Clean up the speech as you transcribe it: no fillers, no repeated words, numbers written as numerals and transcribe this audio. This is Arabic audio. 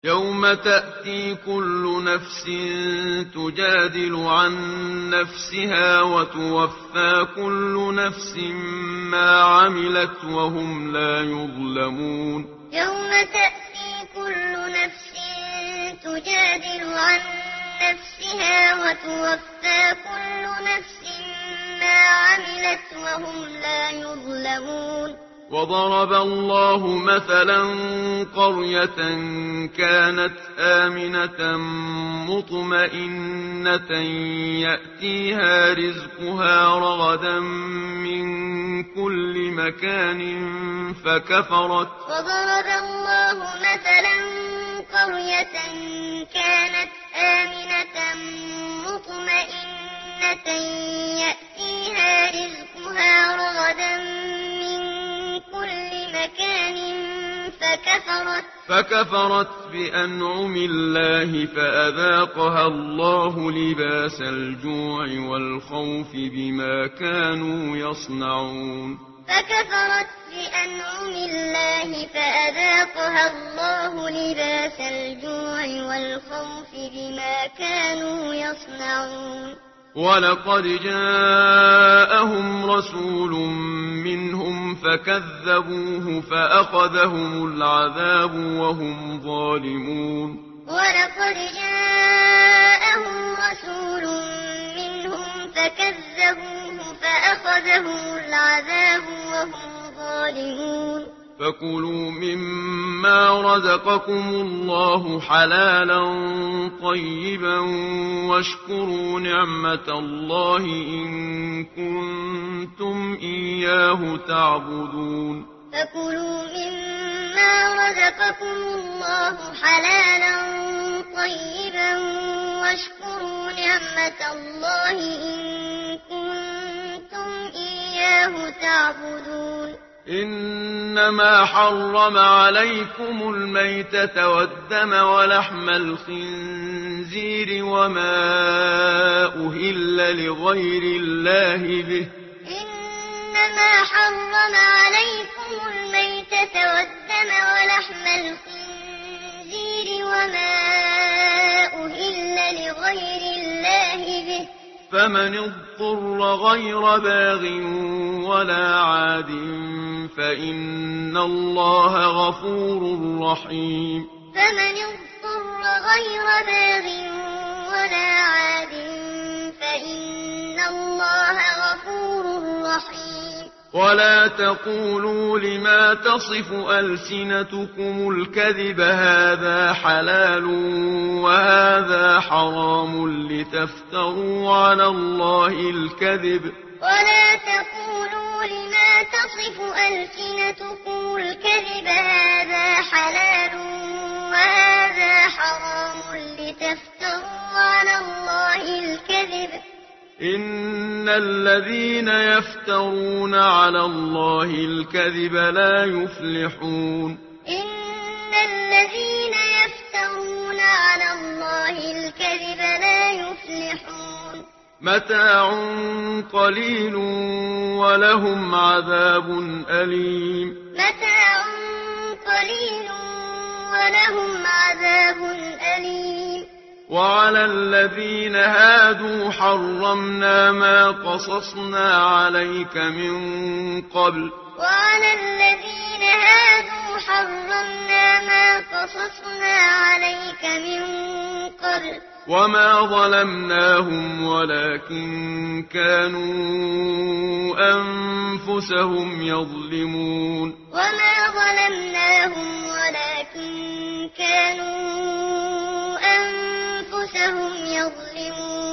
يوم تأتي كل نفس تجادل عن نفسها وتوفى كل نفس ما عملت وهم لا يظلمون يوم تأتي كل نفس تجادل عن نفسها وتوفى كل نفس ما عملت وهم لا يظلمون وضرب الله مثلا قرية كانت آمنة مطمئنة يأتيها رزقها رغدا من كل مكان وضرب الله مثلا قرية كانت آمنة مطمئنة يأتيها رزقها رغدا من كل مكان فكفرت بأنعم الله فأذاقها الله لباس الجوع والخوف بما كانوا يصنعون فكفرت بأنعم الله فأذاقها الله لباس الجوع والخوف بما كانوا يصنعون ولقد جاءهم رسول منهم فكذبوه فأخذهم العذاب وهم ظالمون ولقد جاءهم رسول منهم فكذبوه فأخذهم العذاب وهم ظالمون فكلوا مما رزقكم الله حلالا طيبا واشكروا نعمة الله إن كنتم إياه تعبدون فكلوا مما رزقكم الله حلالا طيبا واشكروا نعمة الله إن كنتم إياه تعبدون إنما حرم عليكم الميتة والدم ولحم الخنزير وما أهل لغير الله به إنما حرم عليكم الميتة والدم ولحم الخنزير وما أهل لغير الله به فمن اضطر غير باغ ولا عاد فإن الله غفور رحيم فمن اضطر غير باغ ولا عاد فإن الله غفور رحيم ولا تقولوا لما تصف ألسنتكم الكذب هذا حلال وهذا حرام لتفتروا على الله الكذب ولا تقولوا لما تصف ألسنتكم الكذب هذا حلال وهذا حرام لتفتروا على الله الكذب إن الذين يفترون على الله الكذب لا يفلحون إن الذين يفترون على الله الكذب لا يفلحون متاع قليل ولهم عذاب أليم متاع قليل ولهم عذاب أليم وعلى الذين هادوا حرمنا ما قصصنا عليك من قبل وعلى الذين هادوا حرمنا ما قصصنا عليك من قبل وما ظلمناهم ولكن كانوا أنفسهم يظلمون وما ظلمناهم ولكن كانوا أنفسهم يظلمون